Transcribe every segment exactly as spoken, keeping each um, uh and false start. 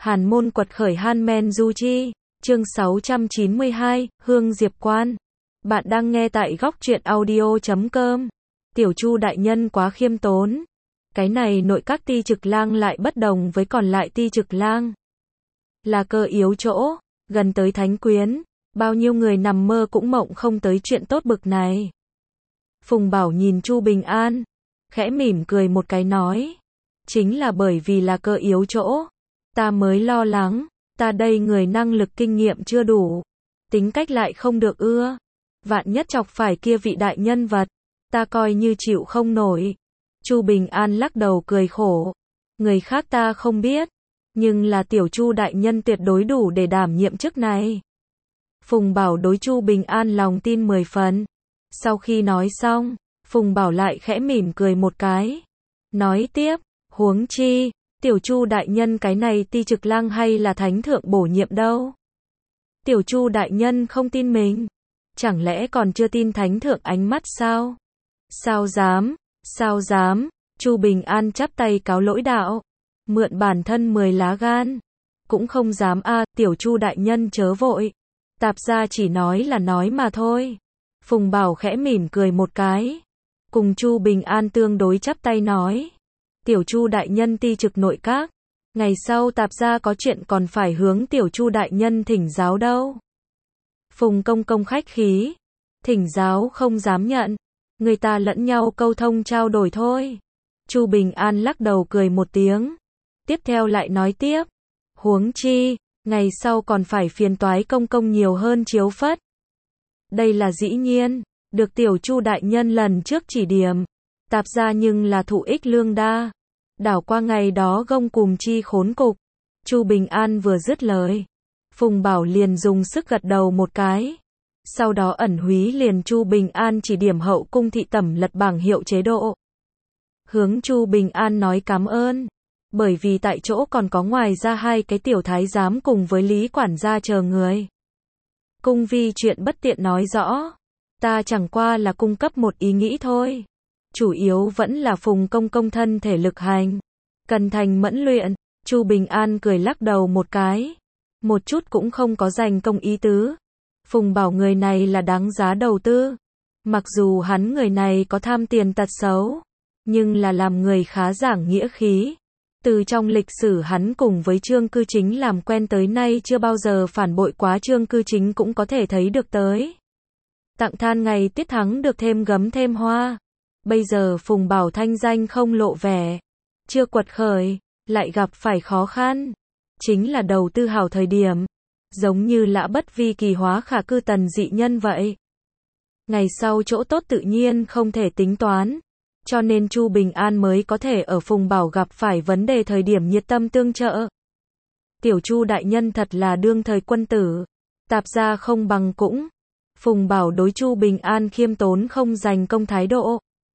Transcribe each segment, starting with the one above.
Hàn môn quật khởi Han Men Du Chi, chương sáu trăm chín mươi hai, Hương Diệp Quan. Bạn đang nghe tại góc truyện audio chấm com. Tiểu Chu đại nhân quá khiêm tốn. Cái này nội các ti trực lang lại bất đồng với còn lại ti trực lang. Là cơ yếu chỗ, gần tới thánh quyến, bao nhiêu người nằm mơ cũng mộng không tới chuyện tốt bực này. Phùng Bảo nhìn Chu Bình An, khẽ mỉm cười một cái nói. Chính là bởi vì là cơ yếu chỗ, ta mới lo lắng, ta đây người năng lực kinh nghiệm chưa đủ, tính cách lại không được ưa. Vạn nhất chọc phải kia vị đại nhân vật, ta coi như chịu không nổi. Chu Bình An lắc đầu cười khổ. Người khác ta không biết, nhưng là tiểu Chu đại nhân tuyệt đối đủ để đảm nhiệm chức này. Phùng Bảo đối Chu Bình An lòng tin mười phần. Sau khi nói xong, Phùng Bảo lại khẽ mỉm cười một cái. Nói tiếp, huống chi, tiểu Chu đại nhân cái này ti trực lang hay là thánh thượng bổ nhiệm đâu. Tiểu Chu đại nhân không tin mình, chẳng lẽ còn chưa tin thánh thượng ánh mắt sao? Sao dám, sao dám, Chu Bình An chắp tay cáo lỗi đạo. Mượn bản thân mười lá gan, cũng không dám a, à, tiểu Chu đại nhân chớ vội. Tạp gia chỉ nói là nói mà thôi. Phùng Bảo khẽ mỉm cười một cái, cùng Chu Bình An tương đối chắp tay nói. Tiểu Chu đại nhân ti trực nội các, ngày sau tạp gia có chuyện còn phải hướng tiểu Chu đại nhân thỉnh giáo đâu. Phùng công công khách khí, thỉnh giáo không dám nhận, người ta lẫn nhau câu thông trao đổi thôi. Chu Bình An lắc đầu cười một tiếng, tiếp theo lại nói tiếp, huống chi, ngày sau còn phải phiền toái công công nhiều hơn chiếu phất. Đây là dĩ nhiên, được tiểu Chu đại nhân lần trước chỉ điểm, tạp gia nhưng là thụ ích lương đa. Đảo qua ngày đó gông cùm chi khốn cục. Chu Bình An vừa dứt lời, Phùng Bảo liền dùng sức gật đầu một cái. Sau đó ẩn húy liền Chu Bình An chỉ điểm hậu cung thị tẩm lật bảng hiệu chế độ. Hướng Chu Bình An nói cảm ơn, bởi vì tại chỗ còn có ngoài ra hai cái tiểu thái giám cùng với Lý quản gia chờ người. Cung vi chuyện bất tiện nói rõ, ta chẳng qua là cung cấp một ý nghĩ thôi. Chủ yếu vẫn là Phùng công công thân thể lực hành, cần thành mẫn luyện. Chu Bình An cười lắc đầu một cái, một chút cũng không có dành công ý tứ. Phùng Bảo người này là đáng giá đầu tư. Mặc dù hắn người này có tham tiền tật xấu, nhưng là làm người khá giảng nghĩa khí. Từ trong lịch sử hắn cùng với Trương Cư Chính làm quen tới nay chưa bao giờ phản bội quá Trương Cư Chính cũng có thể thấy được tới. Tặng than ngày tiết thắng được thêm gấm thêm hoa. Bây giờ Phùng Bảo thanh danh không lộ vẻ, chưa quật khởi, lại gặp phải khó khăn. Chính là đầu tư hảo thời điểm, giống như Lã Bất Vi kỳ hóa khả cư tần dị nhân vậy. Ngày sau chỗ tốt tự nhiên không thể tính toán, cho nên Chu Bình An mới có thể ở Phùng Bảo gặp phải vấn đề thời điểm nhiệt tâm tương trợ. Tiểu Chu đại nhân thật là đương thời quân tử, tạp gia không bằng cũng. Phùng Bảo đối Chu Bình An khiêm tốn không dành công thái độ.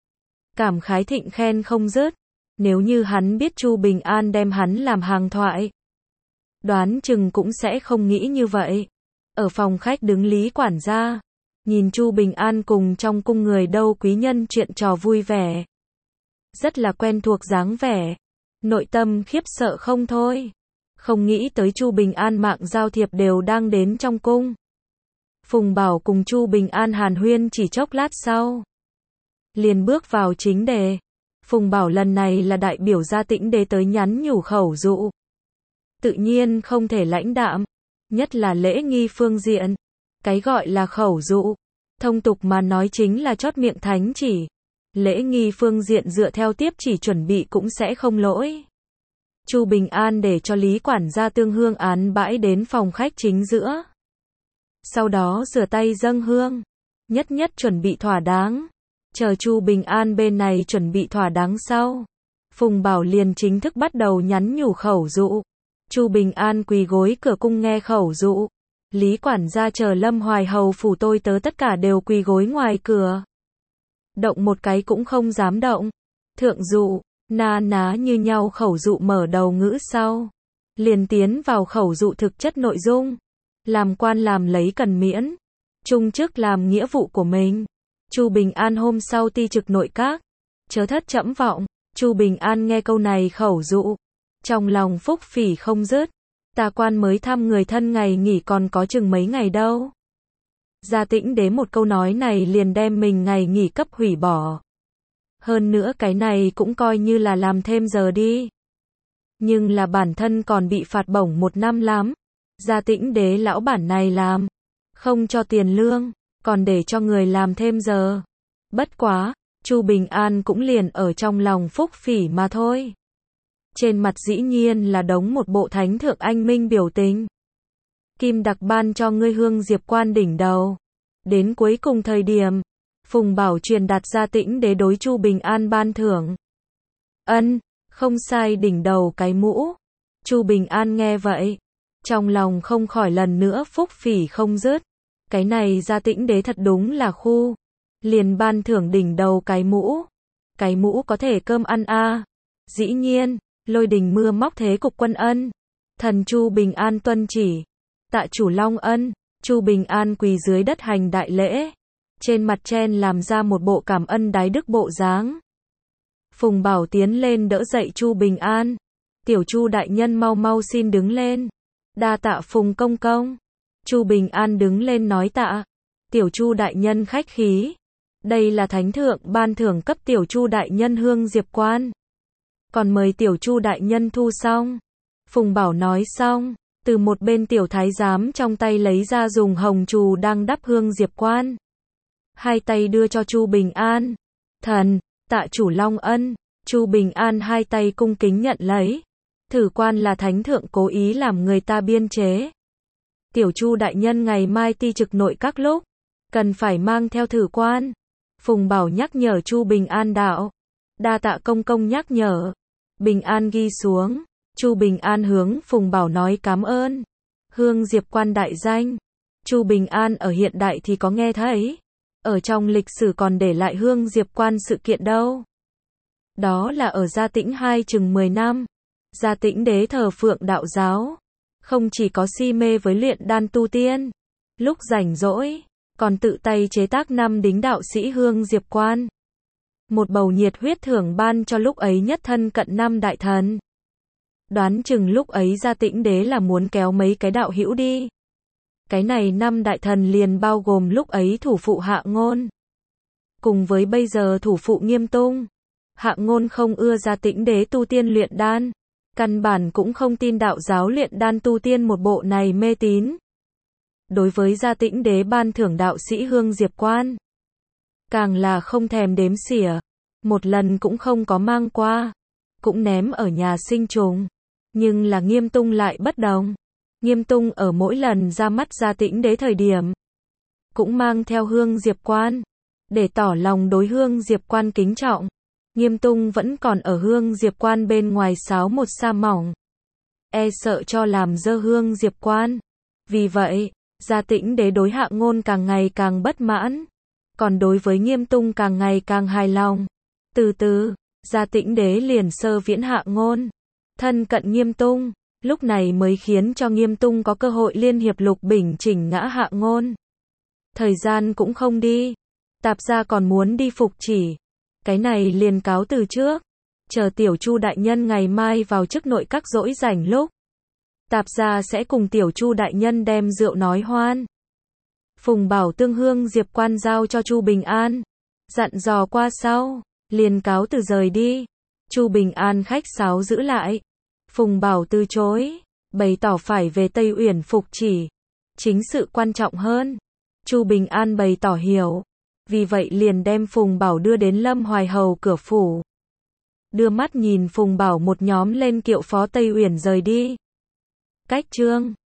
Cảm khái thịnh khen không dứt. Nếu như hắn biết Chu Bình An đem hắn làm hàng thoại, đoán chừng cũng sẽ không nghĩ như vậy. Ở phòng khách đứng Lý quản gia, nhìn Chu Bình An cùng trong cung người đâu quý nhân chuyện trò vui vẻ, rất là quen thuộc dáng vẻ, nội tâm khiếp sợ không thôi. Không nghĩ tới Chu Bình An mạng giao thiệp đều đang đến trong cung. Phùng Bảo cùng Chu Bình An hàn huyên chỉ chốc lát sau, liền bước vào chính đề. Phùng Bảo lần này là đại biểu gia Tĩnh đế tới nhắn nhủ khẩu dụ, tự nhiên không thể lãnh đạm, nhất là lễ nghi phương diện. Cái gọi là khẩu dụ, thông tục mà nói chính là chót miệng thánh chỉ. Lễ nghi phương diện dựa theo tiếp chỉ chuẩn bị cũng sẽ không lỗi. Chu Bình An để cho Lý quản gia tương hương án bãi đến phòng khách chính giữa, sau đó rửa tay dâng hương, nhất nhất chuẩn bị thỏa đáng. Chờ Chu Bình An bên này chuẩn bị thỏa đáng sau, Phùng Bảo liền chính thức bắt đầu nhắn nhủ khẩu dụ. Chu Bình An quỳ gối cửa cung nghe khẩu dụ. Lý quản gia chờ Lâm Hoài hầu phủ tôi tớ tất cả đều quỳ gối ngoài cửa, động một cái cũng không dám động. Thượng dụ, na ná như nhau khẩu dụ mở đầu ngữ sau, liền tiến vào khẩu dụ thực chất nội dung. Làm quan làm lấy cần miễn, trung chức làm nghĩa vụ của mình. Chu Bình An hôm sau ti trực nội các, chớ thất trẫm vọng. Chu Bình An nghe câu này khẩu dụ, trong lòng phúc phỉ không dứt. Ta quan mới thăm người thân ngày nghỉ còn có chừng mấy ngày đâu. Gia Tĩnh Đế một câu nói này liền đem mình ngày nghỉ cấp hủy bỏ. Hơn nữa cái này cũng coi như là làm thêm giờ đi. Nhưng là bản thân còn bị phạt bổng một năm lắm. Gia Tĩnh Đế lão bản này làm. Không cho tiền lương, còn để cho người làm thêm giờ. Bất quá, Chu Bình An cũng liền ở trong lòng phúc phỉ mà thôi. Trên mặt dĩ nhiên là đống một bộ thánh thượng anh minh biểu tình. Kim đặc ban cho ngươi Hương Diệp Quan đỉnh đầu. Đến cuối cùng thời điểm, Phùng Bảo truyền đạt Gia Tĩnh Đế đối Chu Bình An ban thưởng. Ân, không sai, đỉnh đầu cái mũ. Chu Bình An nghe vậy, trong lòng không khỏi lần nữa phúc phỉ không dứt. Cái này Gia Tĩnh Đế thật đúng là khu. Liền ban thưởng đỉnh đầu cái mũ. Cái mũ có thể cơm ăn a à. Dĩ nhiên, lôi đình mưa móc thế cục quân ân. Thần Chu Bình An tuân chỉ. Tạ chủ long ân. Chu Bình An quỳ dưới đất hành đại lễ. Trên mặt chen làm ra một bộ cảm ân đái đức bộ dáng. Phùng Bảo tiến lên đỡ dậy Chu Bình An. Tiểu Chu đại nhân mau mau xin đứng lên. Đa tạ Phùng công công. Chu Bình An đứng lên nói tạ. Tiểu Chu đại nhân khách khí. Đây là thánh thượng ban thưởng cấp Tiểu Chu đại nhân Hương Diệp Quan. Còn mời Tiểu Chu đại nhân thu xong. Phùng Bảo nói xong, từ một bên tiểu thái giám trong tay lấy ra dùng hồng trù đang đắp Hương Diệp Quan. Hai tay đưa cho Chu Bình An. Thần, tạ chủ long ân. Chu Bình An hai tay cung kính nhận lấy. Thử quan là thánh thượng cố ý làm người ta biên chế. Tiểu Chu đại nhân ngày mai ti trực nội các lúc, cần phải mang theo thử quan. Phùng Bảo nhắc nhở Chu Bình An đạo. Đa tạ công công nhắc nhở. Bình An ghi xuống. Chu Bình An hướng Phùng Bảo nói cảm ơn. Hương Diệp Quan đại danh. Chu Bình An ở hiện đại thì có nghe thấy. Ở trong lịch sử còn để lại Hương Diệp Quan sự kiện đâu. Đó là ở Gia Tĩnh hai chừng mười năm. Gia Tĩnh Đế thờ phượng đạo giáo. Không chỉ có si mê với luyện đan tu tiên. Lúc rảnh rỗi, còn tự tay chế tác năm đính đạo sĩ Hương Diệp Quan. Một bầu nhiệt huyết thưởng ban cho lúc ấy nhất thân cận năm đại thần. Đoán chừng lúc ấy Gia Tĩnh Đế là muốn kéo mấy cái đạo hữu đi. Cái này năm đại thần liền bao gồm lúc ấy thủ phụ Hạ Ngôn. Cùng với bây giờ thủ phụ Nghiêm Tung. Hạ Ngôn không ưa Gia Tĩnh Đế tu tiên luyện đan. Căn bản cũng không tin đạo giáo luyện đan tu tiên một bộ này mê tín. Đối với Gia Tĩnh Đế ban thưởng đạo sĩ Hương Diệp Quan. Càng là không thèm đếm xỉa. Một lần cũng không có mang qua. Cũng ném ở nhà sinh trùng. Nhưng là Nghiêm Tung lại bất đồng. Nghiêm Tung ở mỗi lần ra mắt Gia Tĩnh Đế thời điểm. Cũng mang theo Hương Diệp Quan. Để tỏ lòng đối Hương Diệp Quan kính trọng. Nghiêm Tung vẫn còn ở Hương Diệp Quan bên ngoài sáo một sa mỏng. E sợ cho làm dơ Hương Diệp Quan. Vì vậy, Gia Tĩnh Đế đối Hạ Ngôn càng ngày càng bất mãn. Còn đối với Nghiêm Tung càng ngày càng hài lòng. Từ từ, Gia Tĩnh Đế liền sơ viễn Hạ Ngôn. Thân cận Nghiêm Tung. Lúc này mới khiến cho Nghiêm Tung có cơ hội liên hiệp lục bình chỉnh ngã Hạ Ngôn. Thời gian cũng không đi. Tạp gia còn muốn đi phục chỉ. Cái này liền cáo từ trước. Chờ Tiểu Chu đại nhân ngày mai vào chức nội các rỗi rảnh lúc. Tạp gia sẽ cùng Tiểu Chu đại nhân đem rượu nói hoan. Phùng Bảo tương Hương Diệp Quan giao cho Chu Bình An. Dặn dò qua sau. Liền cáo từ rời đi. Chu Bình An khách sáo giữ lại. Phùng Bảo từ chối. Bày tỏ phải về Tây Uyển phục chỉ. Chính sự quan trọng hơn. Chu Bình An bày tỏ hiểu. Vì vậy liền đem Phùng Bảo đưa đến Lâm Hoài Hầu cửa phủ. Đưa mắt nhìn Phùng Bảo một nhóm lên kiệu phó Tây Uyển rời đi. Cách chương